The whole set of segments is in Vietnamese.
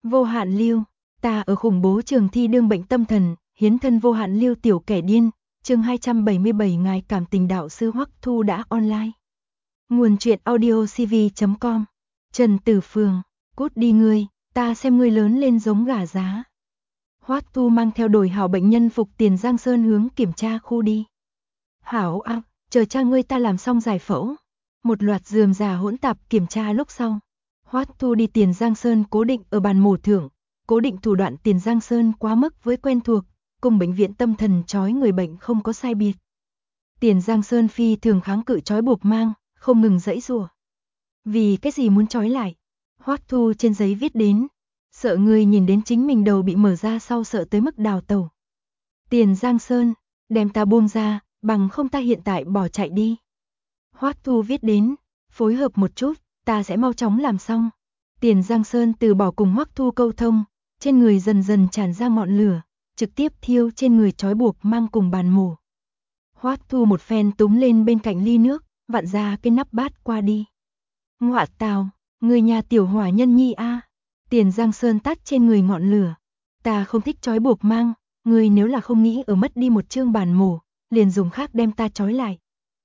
Vô hạn lưu, ta ở khủng bố trường thi đương bệnh tâm thần, hiến thân vô hạn lưu tiểu kẻ điên, chương 277 ngài cảm tình đạo sư Hoắc Thu đã online. Nguồn truyện audio cv.com. Trần Tử Phường, cút đi ngươi, ta xem ngươi lớn lên giống gà giá. Hoắc Thu mang theo đổi hảo bệnh nhân phục Tiền Giang Sơn hướng kiểm tra khu đi. Hảo a, chờ cha ngươi ta làm xong giải phẫu. Một loạt rườm rà hỗn tạp kiểm tra lúc sau. Hoắc Thu đi Tiền Giang Sơn cố định ở bàn mổ thượng, cố định thủ đoạn Tiền Giang Sơn quá mức với quen thuộc, cùng bệnh viện tâm thần trói người bệnh không có sai biệt. Tiền Giang Sơn phi thường kháng cự trói buộc mang, không ngừng giãy giụa. Vì cái gì muốn trói lại? Hoắc Thu trên giấy viết đến, sợ người nhìn đến chính mình đầu bị mở ra sau sợ tới mức đào tẩu. Tiền Giang Sơn, đem ta buông ra, bằng không ta hiện tại bỏ chạy đi. Hoắc Thu viết đến, phối hợp một chút, ta sẽ mau chóng làm xong. Tiền Giang Sơn từ bỏ cùng Hoắc Thu câu thông, trên người dần dần tràn ra ngọn lửa, trực tiếp thiêu trên người trói buộc mang cùng bàn mổ. Hoắc Thu một phen túm lên bên cạnh ly nước, vặn ra cái nắp bát qua đi. Ngọa tào, người nhà tiểu hỏa nhân nhi a. Tiền Giang Sơn tắt trên người ngọn lửa. Ta không thích trói buộc mang, người nếu là không nghĩ ở mất đi một chương bàn mổ, liền dùng khác đem ta trói lại.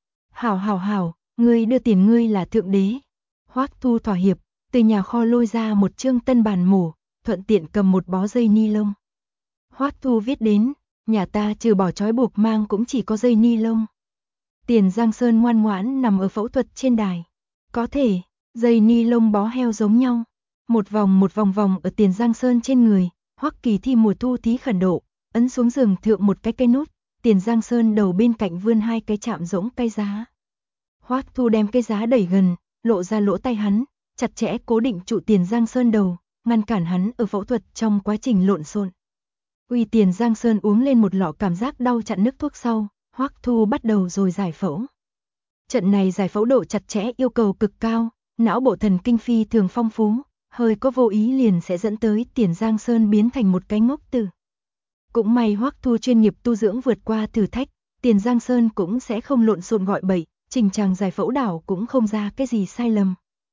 Hảo, ngươi đưa tiền ngươi là thượng đế. Hoắc Thu thỏa hiệp, từ nhà kho lôi ra một chương tân bàn mổ, thuận tiện cầm một bó dây ni lông. Hoắc Thu viết đến, nhà ta trừ bỏ trói buộc mang cũng chỉ có dây ni lông. Tiền Giang Sơn ngoan ngoãn nằm ở phẫu thuật trên đài. Có thể, dây ni lông bó heo giống nhau. Một vòng ở Tiền Giang Sơn trên người, Hoắc Kỳ Thi mùa thu thí khẩn độ, ấn xuống giường thượng một cái cây nút, Tiền Giang Sơn đầu bên cạnh vươn hai cái chạm rỗng cây giá. Hoắc Thu đem cây giá đẩy gần, lộ ra lỗ tay hắn, chặt chẽ cố định trụ Tiền Giang Sơn đầu, ngăn cản hắn ở phẫu thuật trong quá trình lộn xộn. Uy Tiền Giang Sơn uống lên một lọ cảm giác đau chặn nước thuốc sau, Hoắc Thu bắt đầu rồi giải phẫu. Trận này giải phẫu độ chặt chẽ yêu cầu cực cao, não bộ thần kinh phi thường phong phú, hơi có vô ý liền sẽ dẫn tới Tiền Giang Sơn biến thành một cái ngốc tử. Cũng may Hoắc Thu chuyên nghiệp tu dưỡng vượt qua thử thách, Tiền Giang Sơn cũng sẽ không lộn xộn gọi bậy, trình tràng giải phẫu đảo cũng không ra cái gì sai lầm.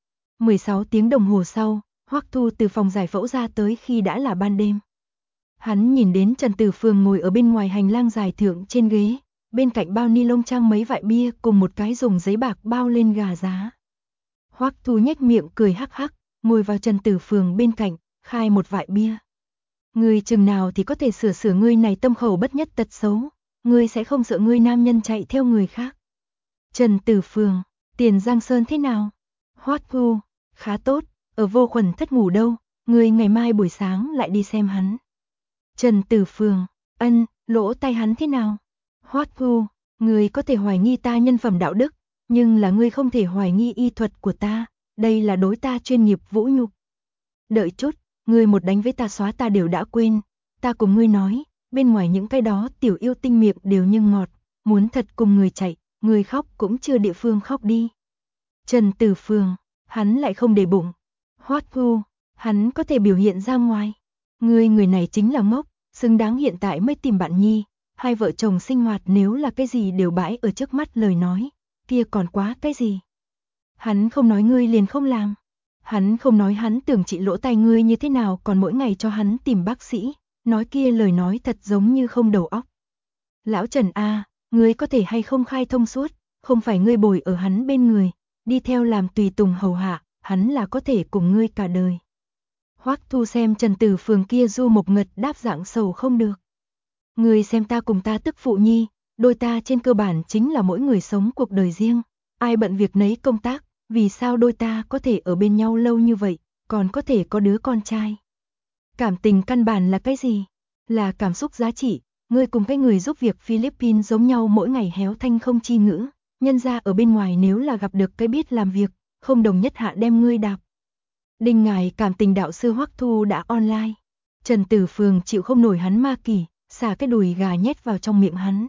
16 tiếng đồng hồ sau, Hoắc Thu từ phòng giải phẫu ra tới khi đã là ban đêm. Hắn nhìn đến Trần Tử Phường ngồi ở bên ngoài hành lang dài thượng trên ghế, bên cạnh bao ni lông trang mấy vại bia cùng một cái dùng giấy bạc bao lên gà giá. Hoắc Thu nhếch miệng cười hắc hắc, ngồi vào Trần Tử Phường bên cạnh, khai một vại bia. Ngươi chừng nào thì có thể sửa ngươi này tâm khẩu bất nhất tật xấu, ngươi sẽ không sợ ngươi nam nhân chạy theo người khác. Trần Tử Phường, Tiền Giang Sơn thế nào? Hoắc Thu, khá tốt, ở vô khuẩn thất ngủ đâu, ngươi ngày mai buổi sáng lại đi xem hắn. Trần Tử Phường, lỗ tai hắn thế nào? Hoắc Thu, ngươi có thể hoài nghi ta nhân phẩm đạo đức, nhưng là ngươi không thể hoài nghi y thuật của ta, đây là đối ta chuyên nghiệp vũ nhục. Đợi chút, ngươi một đánh với ta xóa ta đều đã quên, ta cùng ngươi nói, bên ngoài những cái đó tiểu yêu tinh miệng đều như ngọt, muốn thật cùng người chạy, người khóc cũng chưa địa phương khóc đi. Trần Tử Phường, hắn lại không để bụng. Hoắc Thu, hắn có thể biểu hiện ra ngoài. Người này chính là ngốc, xứng đáng hiện tại mới tìm bạn nhi, hai vợ chồng sinh hoạt nếu là cái gì đều bãi ở trước mắt lời nói, kia còn quá cái gì. Hắn không nói ngươi liền không làm. Hắn không nói hắn tưởng trị lỗ tai ngươi như thế nào còn mỗi ngày cho hắn tìm bác sĩ, nói kia lời nói thật giống như không đầu óc. Lão Trần a, ngươi có thể hay không khai thông suốt, không phải ngươi bồi ở hắn bên người, đi theo làm tùy tùng hầu hạ, hắn là có thể cùng ngươi cả đời. Hoắc Thu xem Trần Tử Phường kia du mộc ngật đáp dạng sầu không được. Ngươi xem ta cùng ta tức phụ nhi, đôi ta trên cơ bản chính là mỗi người sống cuộc đời riêng, ai bận việc nấy công tác, vì sao đôi ta có thể ở bên nhau lâu như vậy, còn có thể có đứa con trai. Cảm tình căn bản là cái gì? Là cảm xúc giá trị, ngươi cùng cái người giúp việc Philippines giống nhau mỗi ngày héo thanh không chi ngữ, nhân ra ở bên ngoài nếu là gặp được cái biết làm việc, không đồng nhất hạ đem ngươi đạp. Đinh ngài cảm tình đạo sư Hoắc Thu đã online. Trần Tử Phường chịu không nổi hắn ma kỳ, xả cái đùi gà nhét vào trong miệng hắn.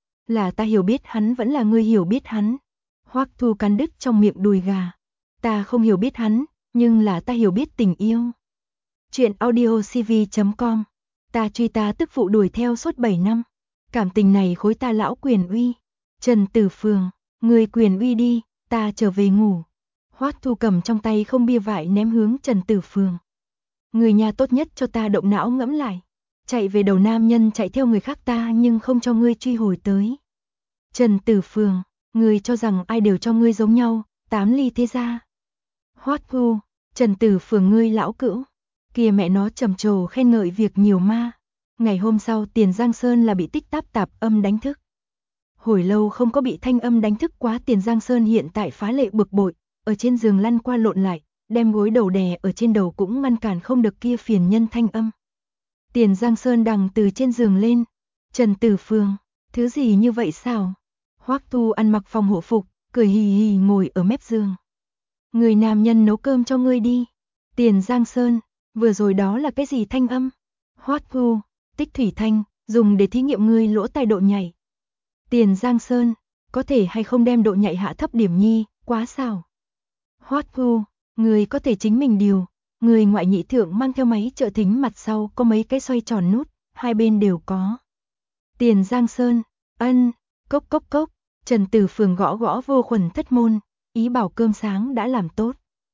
Là ta hiểu biết hắn vẫn là ngươi hiểu biết hắn. Hoắc Thu cắn đứt trong miệng đùi gà. Ta không hiểu biết hắn, nhưng là ta hiểu biết tình yêu. Chuyện audio cv.com. Ta truy ta tức phụ đuổi theo suốt 7 năm. Cảm tình này khối ta lão quyền uy. Trần Tử Phường, ngươi quyền uy đi, ta trở về ngủ. Hoắc Thu cầm trong tay không bia vại ném hướng Trần Tử Phường. Người nhà tốt nhất cho ta động não ngẫm lại. Chạy về đầu nam nhân chạy theo người khác ta nhưng không cho ngươi truy hồi tới. Trần Tử Phường, ngươi cho rằng ai đều cho ngươi giống nhau, 8 ly thế ra. Hoát Thu, Trần Tử Phường ngươi lão cữu. Kìa mẹ nó trầm trồ khen ngợi việc nhiều ma. Ngày hôm sau Tiền Giang Sơn là bị tích táp tạp âm đánh thức. Hồi lâu không có bị thanh âm đánh thức quá, Tiền Giang Sơn hiện tại phá lệ bực bội, ở trên giường lăn qua lộn lại, đem gối đầu đè ở trên đầu cũng ngăn cản không được kia phiền nhân thanh âm. Tiền Giang Sơn đằng từ trên giường lên. Trần Tử Phường, thứ gì như vậy sao? Hoắc Thu ăn mặc phòng hộ phục, cười hì hì ngồi ở mép giường. Người nam nhân nấu cơm cho ngươi đi. Tiền Giang Sơn, vừa rồi đó là cái gì thanh âm? Hoắc Thu, tích thủy thanh, dùng để thí nghiệm ngươi lỗ tai độ nhạy. Tiền Giang Sơn, có thể hay không đem độ nhạy hạ thấp điểm nhi, quá sao? Hoắc Thu, ngươi có thể chính mình điều. Người ngoại nhị thượng mang theo máy trợ thính, mặt sau có mấy cái xoay tròn nút, hai bên đều có. Tiền Giang Sơn, ân, cốc cốc cốc, Trần Tử Phường gõ gõ Vô Khuẩn Thất môn, ý bảo cơm sáng đã làm tốt.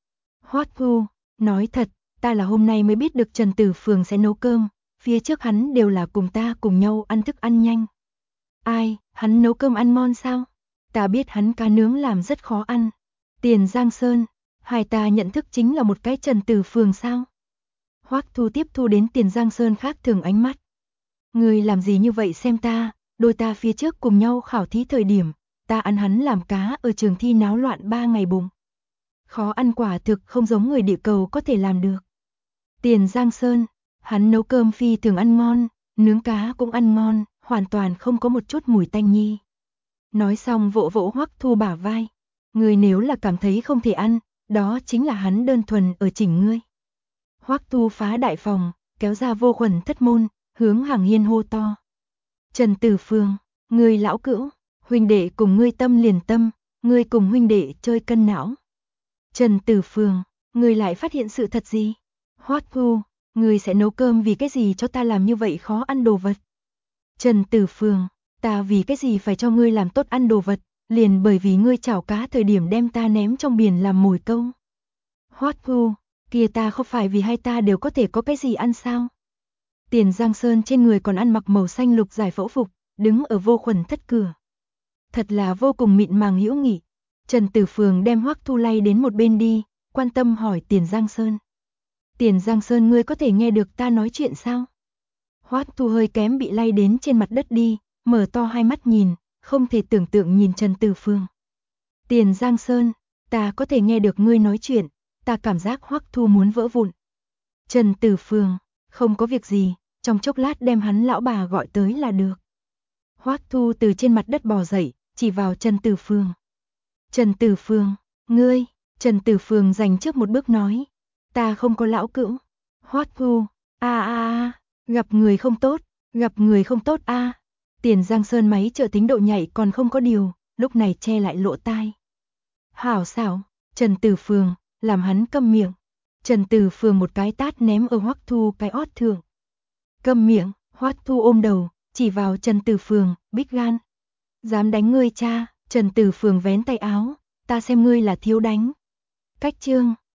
Hoắc Thu, nói thật, ta là hôm nay mới biết được Trần Tử Phường sẽ nấu cơm, phía trước hắn đều là cùng ta cùng nhau ăn thức ăn nhanh. Ai, hắn nấu cơm ăn ngon sao? Ta biết hắn cá nướng làm rất khó ăn. Tiền Giang Sơn, hai ta nhận thức chính là một cái Trần Tử Phường sao? Hoắc Thu tiếp thu đến Tiền Giang Sơn khác thường ánh mắt. Ngươi làm gì như vậy xem ta, đôi ta phía trước cùng nhau khảo thí thời điểm, ta ăn hắn làm cá ở trường thi náo loạn 3 ngày bụng. Khó ăn quả thực không giống người địa cầu có thể làm được. Tiền Giang Sơn, hắn nấu cơm phi thường ăn ngon, nướng cá cũng ăn ngon, hoàn toàn không có một chút mùi tanh nhi. Nói xong vỗ vỗ Hoắc Thu bả vai. Ngươi nếu là cảm thấy không thể ăn, đó chính là hắn đơn thuần ở chỉnh ngươi. Hoắc Thu phá đại phòng, kéo ra Vô Khuẩn Thất môn, hướng Hàng Hiên hô to. Trần Tử Phường, ngươi lão cữu, huynh đệ cùng ngươi tâm liền tâm, ngươi cùng huynh đệ chơi cân não. Trần Tử Phường, ngươi lại phát hiện sự thật gì? Hoắc Thu, ngươi sẽ nấu cơm vì cái gì cho ta làm như vậy khó ăn đồ vật? Trần Tử Phường, ta vì cái gì phải cho ngươi làm tốt ăn đồ vật, liền bởi vì ngươi chảo cá thời điểm đem ta ném trong biển làm mồi câu. Hoắc Thu, kia ta không phải vì hai ta đều có thể có cái gì ăn sao? Tiền Giang Sơn trên người còn ăn mặc màu xanh lục giải phẫu phục, đứng ở Vô Khuẩn Thất cửa. Thật là vô cùng mịn màng hữu nghị. Trần Tử Phường đem Hoắc Thu lay đến một bên đi, quan tâm hỏi Tiền Giang Sơn. Tiền Giang Sơn, ngươi có thể nghe được ta nói chuyện sao? Hoắc Thu hơi kém bị lay đến trên mặt đất đi, mở to hai mắt nhìn, không thể tưởng tượng nhìn Trần Tử Phường. Tiền Giang Sơn, ta có thể nghe được ngươi nói chuyện, ta cảm giác Hoắc Thu muốn vỡ vụn. Trần Tử Phường, không có việc gì, trong chốc lát đem hắn lão bà gọi tới là được. Hoắc Thu từ trên mặt đất bò dậy, chỉ vào Trần Tử Phường. Trần Tử Phường, ngươi, Trần Tử Phường dành trước một bước nói, ta không có lão cữu. Hoắc Thu, gặp người không tốt, gặp người không tốt a. Tiền Giang Sơn máy trợ tính độ nhạy còn không có điều, lúc này che lại lỗ tai. Hảo xảo, Trần Tử Phường, làm hắn câm miệng. Trần Tử Phường một cái tát ném ở Hoắc Thu cái ót thượng. Câm miệng, Hoắc Thu ôm đầu, chỉ vào Trần Tử Phường, bích gan. Dám đánh ngươi cha? Trần Tử Phường vén tay áo, ta xem ngươi là thiếu đánh. Cách chương